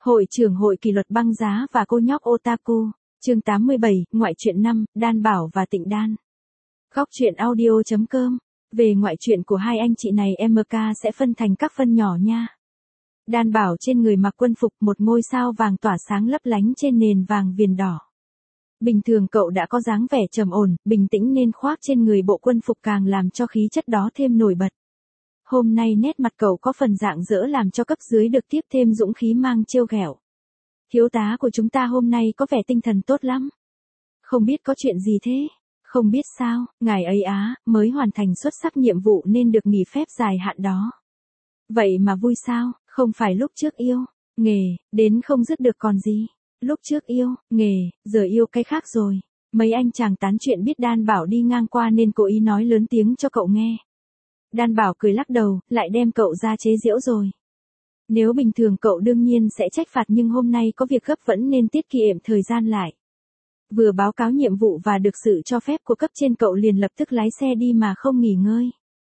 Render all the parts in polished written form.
Hội trưởng hội kỷ luật băng giá và cô nhóc otaku, chương 87, ngoại truyện 5, Đan Bảo và Tịnh Đan. Góc truyện audio.com. Về ngoại truyện của hai anh chị này MK sẽ phân thành các phân nhỏ nha. Đan Bảo trên người mặc quân phục, một ngôi sao vàng tỏa sáng lấp lánh trên nền vàng viền đỏ. Bình thường cậu đã có dáng vẻ trầm ổn, bình tĩnh nên khoác trên người bộ quân phục càng làm cho khí chất đó thêm nổi bật. Hôm nay nét mặt cậu có phần rạng rỡ làm cho cấp dưới được tiếp thêm dũng khí mang trêu ghẹo. Thiếu tá của chúng ta hôm nay có vẻ tinh thần tốt lắm. Không biết có chuyện gì thế? Không biết sao, ngài ấy mới hoàn thành xuất sắc nhiệm vụ nên được nghỉ phép dài hạn đó. Vậy mà vui sao, không phải lúc trước yêu, nghề, đến không dứt được còn gì. Lúc trước yêu, nghề, giờ yêu cái khác rồi. Mấy anh chàng tán chuyện biết Đan Bảo đi ngang qua nên cố ý nói lớn tiếng cho cậu nghe. Đan Bảo cười lắc đầu, lại đem cậu ra chế giễu rồi. Nếu bình thường cậu đương nhiên sẽ trách phạt nhưng hôm nay có việc gấp vẫn nên tiết kiệm thời gian lại. Vừa báo cáo nhiệm vụ và được sự cho phép của cấp trên cậu liền lập tức lái xe đi mà không nghỉ ngơi.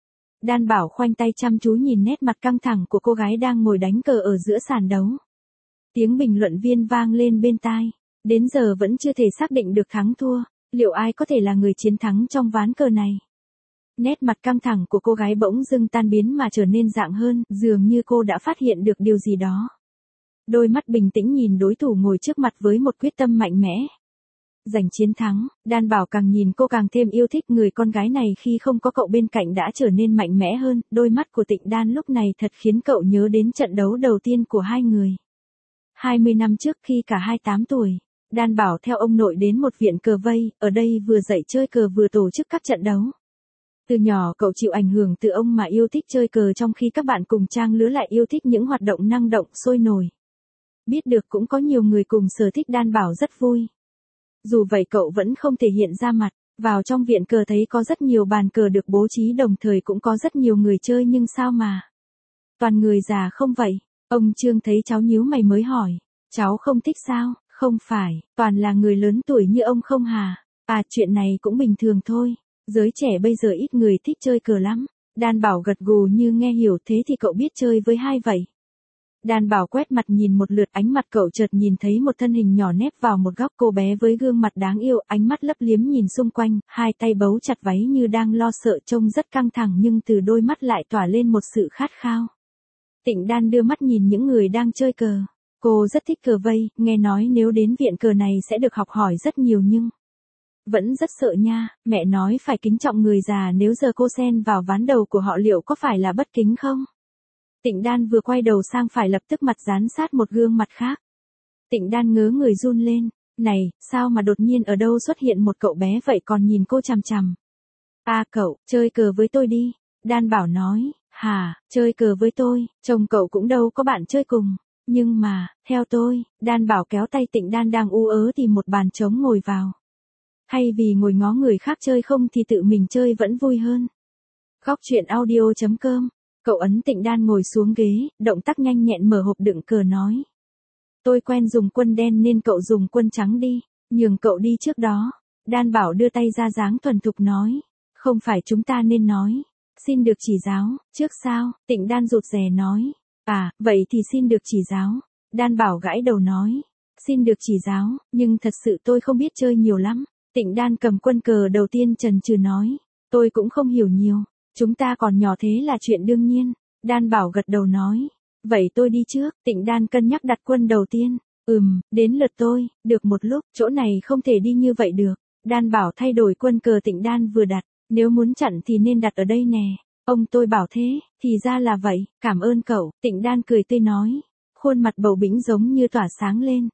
Đan Bảo khoanh tay chăm chú nhìn nét mặt căng thẳng của cô gái đang ngồi đánh cờ ở giữa sàn đấu. Tiếng bình luận viên vang lên bên tai. Đến giờ vẫn chưa thể xác định được thắng thua, liệu ai có thể là người chiến thắng trong ván cờ này? Nét mặt căng thẳng của cô gái bỗng dưng tan biến mà trở nên rạng hơn, dường như cô đã phát hiện được điều gì đó. Đôi mắt bình tĩnh nhìn đối thủ ngồi trước mặt với một quyết tâm mạnh mẽ. Giành chiến thắng, Đan Bảo càng nhìn cô càng thêm yêu thích người con gái này khi không có cậu bên cạnh đã trở nên mạnh mẽ hơn, đôi mắt của Tịnh Đan lúc này thật khiến cậu nhớ đến trận đấu đầu tiên của hai người. 20 năm trước khi cả hai 8 tuổi, Đan Bảo theo ông nội đến một viện cờ vây, ở đây vừa dạy chơi cờ vừa tổ chức các trận đấu. Từ nhỏ cậu chịu ảnh hưởng từ ông mà yêu thích chơi cờ trong khi các bạn cùng trang lứa lại yêu thích những hoạt động năng động, sôi nổi. Biết được cũng có nhiều người cùng sở thích Đan Bảo rất vui. Dù vậy cậu vẫn không thể hiện ra mặt, vào trong viện cờ thấy có rất nhiều bàn cờ được bố trí đồng thời cũng có rất nhiều người chơi nhưng sao mà toàn người già không vậy? Ông Trương thấy cháu nhíu mày mới hỏi, cháu không thích sao? Không phải, toàn là người lớn tuổi như ông không hả? Chuyện này cũng bình thường thôi. Giới trẻ bây giờ ít người thích chơi cờ lắm. Đan Bảo gật gù như nghe hiểu, thế thì cậu biết chơi với hai vậy. Đan Bảo quét mặt nhìn một lượt, ánh mặt cậu chợt nhìn thấy một thân hình nhỏ nép vào một góc, cô bé với gương mặt đáng yêu, ánh mắt lấp liếm nhìn xung quanh, hai tay bấu chặt váy như đang lo sợ, trông rất căng thẳng nhưng từ đôi mắt lại tỏa lên một sự khát khao. Tịnh Đan đưa mắt nhìn những người đang chơi cờ. Cô rất thích cờ vây, nghe nói nếu đến viện cờ này sẽ được học hỏi rất nhiều nhưng vẫn rất sợ nha, mẹ nói phải kính trọng người già, nếu giờ cô xen vào ván đầu của họ liệu có phải là bất kính không? Tịnh Đan vừa quay đầu sang phải lập tức mặt dán sát một gương mặt khác. Tịnh Đan ngớ người run lên, này, sao mà đột nhiên ở đâu xuất hiện một cậu bé vậy còn nhìn cô chằm chằm. Cậu, chơi cờ với tôi đi, Đan Bảo nói, chơi cờ với tôi, chồng cậu cũng đâu có bạn chơi cùng. Nhưng mà, theo tôi, Đan Bảo kéo tay Tịnh Đan đang u ớ tìm một bàn trống ngồi vào. Hay vì ngồi ngó người khác chơi không thì tự mình chơi vẫn vui hơn. Góc truyện audio.com. Cậu ấn Tịnh Đan ngồi xuống ghế, động tác nhanh nhẹn mở hộp đựng cờ nói. Tôi quen dùng quân đen nên cậu dùng quân trắng đi, nhường cậu đi trước đó. Đan Bảo đưa tay ra dáng thuần thục nói. Không phải chúng ta nên nói. Xin được chỉ giáo, trước sao? Tịnh Đan rụt rè nói. Vậy thì xin được chỉ giáo. Đan Bảo gãi đầu nói. Xin được chỉ giáo, nhưng thật sự tôi không biết chơi nhiều lắm. Tịnh Đan cầm quân cờ đầu tiên chần chừ nói. Tôi cũng không hiểu nhiều. Chúng ta còn nhỏ thế là chuyện đương nhiên. Đan Bảo gật đầu nói. Vậy tôi đi trước. Tịnh Đan cân nhắc đặt quân đầu tiên. Đến lượt tôi. Được một lúc, chỗ này không thể đi như vậy được. Đan Bảo thay đổi quân cờ Tịnh Đan vừa đặt. Nếu muốn chặn thì nên đặt ở đây nè. Ông tôi bảo thế, thì ra là vậy, cảm ơn cậu. Tịnh Đan cười tươi nói. Khuôn mặt bầu bĩnh giống như tỏa sáng lên.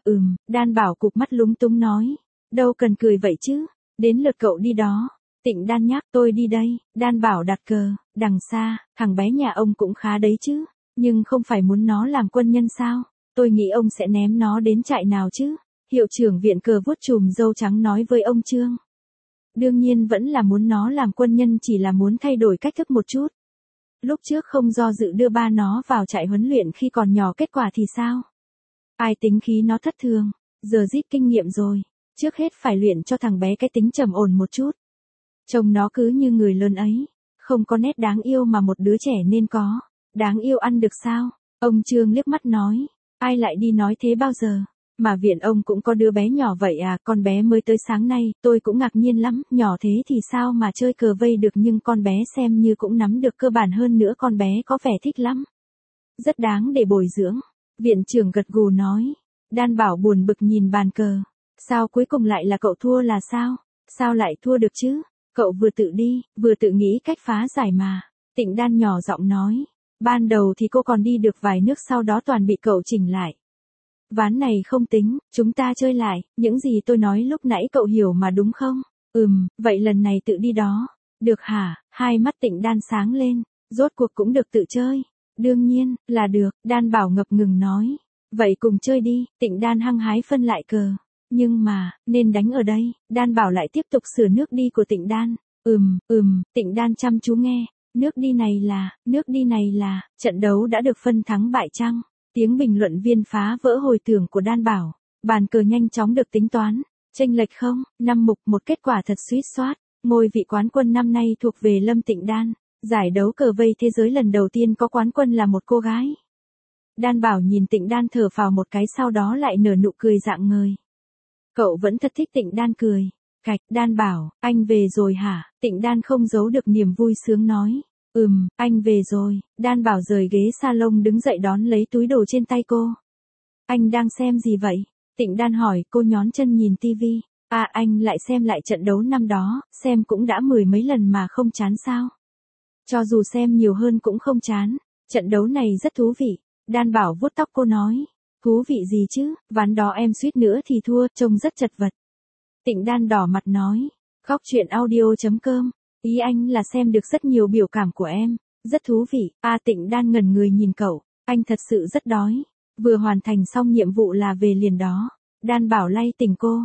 Đan Bảo cụp mắt lúng túng nói. Đâu cần cười vậy chứ. Đến lượt cậu đi đó. Tịnh Đan nhắc, tôi đi đây. Đan Bảo đặt cờ, đằng xa, thằng bé nhà ông cũng khá đấy chứ. Nhưng không phải muốn nó làm quân nhân sao? Tôi nghĩ ông sẽ ném nó đến trại nào chứ? Hiệu trưởng viện cờ vuốt chùm râu trắng nói với ông Trương. Đương nhiên vẫn là muốn nó làm quân nhân, chỉ là muốn thay đổi cách thức một chút. Lúc trước không do dự đưa ba nó vào trại huấn luyện khi còn nhỏ, kết quả thì sao? Ai tính khí nó thất thường, giờ rít kinh nghiệm rồi. Trước hết phải luyện cho thằng bé cái tính trầm ổn một chút. Trông nó cứ như người lớn ấy, không có nét đáng yêu mà một đứa trẻ nên có. Đáng yêu ăn được sao? Ông Trương liếc mắt nói. Ai lại đi nói thế bao giờ? Mà viện ông cũng có đứa bé nhỏ vậy à, con bé mới tới sáng nay, tôi cũng ngạc nhiên lắm, nhỏ thế thì sao mà chơi cờ vây được nhưng con bé xem như cũng nắm được cơ bản hơn nữa con bé có vẻ thích lắm. Rất đáng để bồi dưỡng. Viện trưởng gật gù nói. Đan Bảo buồn bực nhìn bàn cờ. Sao cuối cùng lại là cậu thua là sao? Sao lại thua được chứ? Cậu vừa tự đi, vừa tự nghĩ cách phá giải mà. Tịnh Đan nhỏ giọng nói. Ban đầu thì cô còn đi được vài nước sau đó toàn bị cậu chỉnh lại. Ván này không tính, chúng ta chơi lại, những gì tôi nói lúc nãy cậu hiểu mà đúng không? Vậy lần này tự đi đó. Được hả? Hai mắt Tịnh Đan sáng lên, rốt cuộc cũng được tự chơi. Đương nhiên, là được, Đan Bảo ngập ngừng nói. Vậy cùng chơi đi, Tịnh Đan hăng hái phân lại cờ. Nhưng mà, nên đánh ở đây, Đan Bảo lại tiếp tục sửa nước đi của Tịnh Đan. Tịnh Đan chăm chú nghe. Nước đi này là, trận đấu đã được phân thắng bại chăng? Tiếng bình luận viên phá vỡ hồi tưởng của Đan Bảo. Bàn cờ nhanh chóng được tính toán. Chênh lệch không, 5 mục một kết quả thật suýt soát. Ngôi vị quán quân năm nay thuộc về Lâm Tịnh Đan. Giải đấu cờ vây thế giới lần đầu tiên có quán quân là một cô gái. Đan Bảo nhìn Tịnh Đan thở phào một cái sau đó lại nở nụ cười rạng ngời. Cậu vẫn thật thích Tịnh Đan cười. Cạch, Đan Bảo, anh về rồi hả? Tịnh Đan không giấu được niềm vui sướng nói. Anh về rồi. Đan Bảo rời ghế salon đứng dậy đón lấy túi đồ trên tay cô. Anh đang xem gì vậy? Tịnh Đan hỏi, cô nhón chân nhìn tivi. À, anh lại xem lại trận đấu năm đó, xem cũng đã 10 mấy lần mà không chán sao? Cho dù xem nhiều hơn cũng không chán. Trận đấu này rất thú vị. Đan Bảo vuốt tóc cô nói. Thú vị gì chứ, ván đó em suýt nữa thì thua, trông rất chật vật. Tịnh Đan đỏ mặt nói. Góc truyện audio.com. Ý anh là xem được rất nhiều biểu cảm của em. Rất thú vị. À, Tịnh Đan ngẩn người nhìn cậu. Anh thật sự rất đói. Vừa hoàn thành xong nhiệm vụ là về liền đó. Đan Bảo lay tỉnh cô.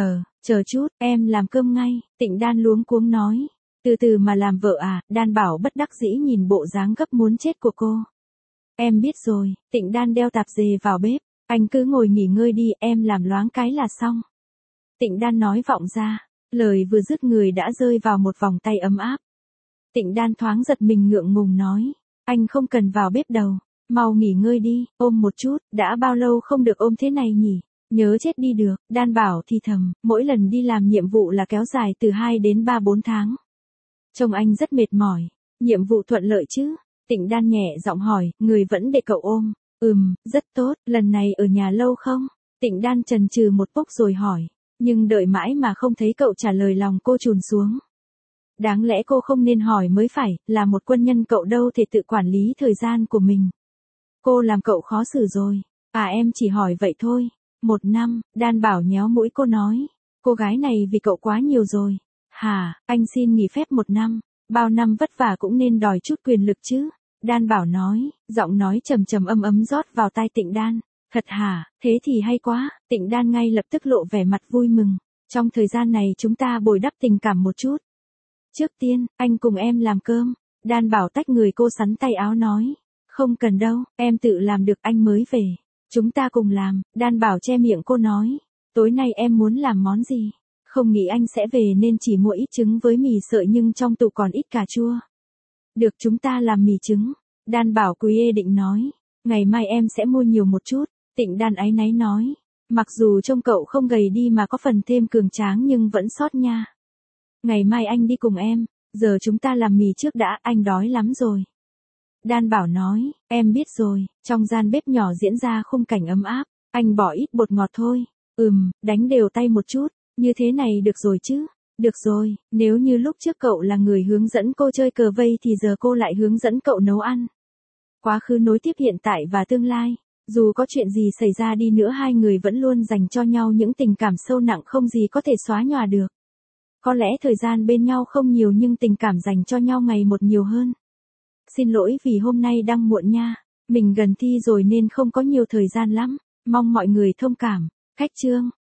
Chờ chút, em làm cơm ngay. Tịnh Đan luống cuống nói. Từ từ mà làm vợ à? Đan Bảo bất đắc dĩ nhìn bộ dáng gấp muốn chết của cô. Em biết rồi. Tịnh Đan đeo tạp dề vào bếp. Anh cứ ngồi nghỉ ngơi đi, em làm loáng cái là xong. Tịnh Đan nói vọng ra. Lời vừa dứt người đã rơi vào một vòng tay ấm áp. Tịnh Đan thoáng giật mình ngượng ngùng nói. Anh không cần vào bếp đâu. Mau nghỉ ngơi đi, ôm một chút, đã bao lâu không được ôm thế này nhỉ? Nhớ chết đi được. Đan Bảo thì thầm, mỗi lần đi làm nhiệm vụ là kéo dài từ 2 đến 3-4 tháng. Trông anh rất mệt mỏi. Nhiệm vụ thuận lợi chứ? Tịnh Đan nhẹ giọng hỏi, người vẫn để cậu ôm. Rất tốt, lần này ở nhà lâu không? Tịnh Đan chần chừ một phút rồi hỏi. Nhưng đợi mãi mà không thấy cậu trả lời lòng cô trùn xuống. Đáng lẽ cô không nên hỏi mới phải, là một quân nhân cậu đâu thể tự quản lý thời gian của mình. Cô làm cậu khó xử rồi. À, em chỉ hỏi vậy thôi. 1 năm, Đan Bảo nhéo mũi cô nói. Cô gái này vì cậu quá nhiều rồi. Hả, anh xin nghỉ phép 1 năm. Bao năm vất vả cũng nên đòi chút quyền lực chứ. Đan Bảo nói, giọng nói trầm trầm ấm rót vào tai Tịnh Đan. Thật hả, thế thì hay quá. Tịnh Đan ngay lập tức lộ vẻ mặt vui mừng. Trong thời gian này chúng ta bồi đắp tình cảm một chút. Trước tiên, anh cùng em làm cơm. Đan Bảo tách người cô sắn tay áo nói. Không cần đâu, em tự làm được, anh mới về. Chúng ta cùng làm. Đan Bảo che miệng cô nói. Tối nay em muốn làm món gì? Không nghĩ anh sẽ về nên chỉ mua ít trứng với mì sợi nhưng trong tủ còn ít cà chua. Được, chúng ta làm mì trứng. Đan Bảo quý định nói. Ngày mai em sẽ mua nhiều một chút. Tịnh Đan áy náy nói. Mặc dù trông cậu không gầy đi mà có phần thêm cường tráng nhưng vẫn sót nha. Ngày mai anh đi cùng em. Giờ chúng ta làm mì trước đã, anh đói lắm rồi. Đan Bảo nói, em biết rồi. Trong gian bếp nhỏ diễn ra khung cảnh ấm áp. Anh bỏ ít bột ngọt thôi. Đánh đều tay một chút. Như thế này được rồi chứ? Được rồi, nếu như lúc trước cậu là người hướng dẫn cô chơi cờ vây thì giờ cô lại hướng dẫn cậu nấu ăn. Quá khứ nối tiếp hiện tại và tương lai. Dù có chuyện gì xảy ra đi nữa hai người vẫn luôn dành cho nhau những tình cảm sâu nặng không gì có thể xóa nhòa được. Có lẽ thời gian bên nhau không nhiều nhưng tình cảm dành cho nhau ngày một nhiều hơn. Xin lỗi vì hôm nay đang muộn nha. Mình gần thi rồi nên không có nhiều thời gian lắm. Mong mọi người thông cảm. Khách chương.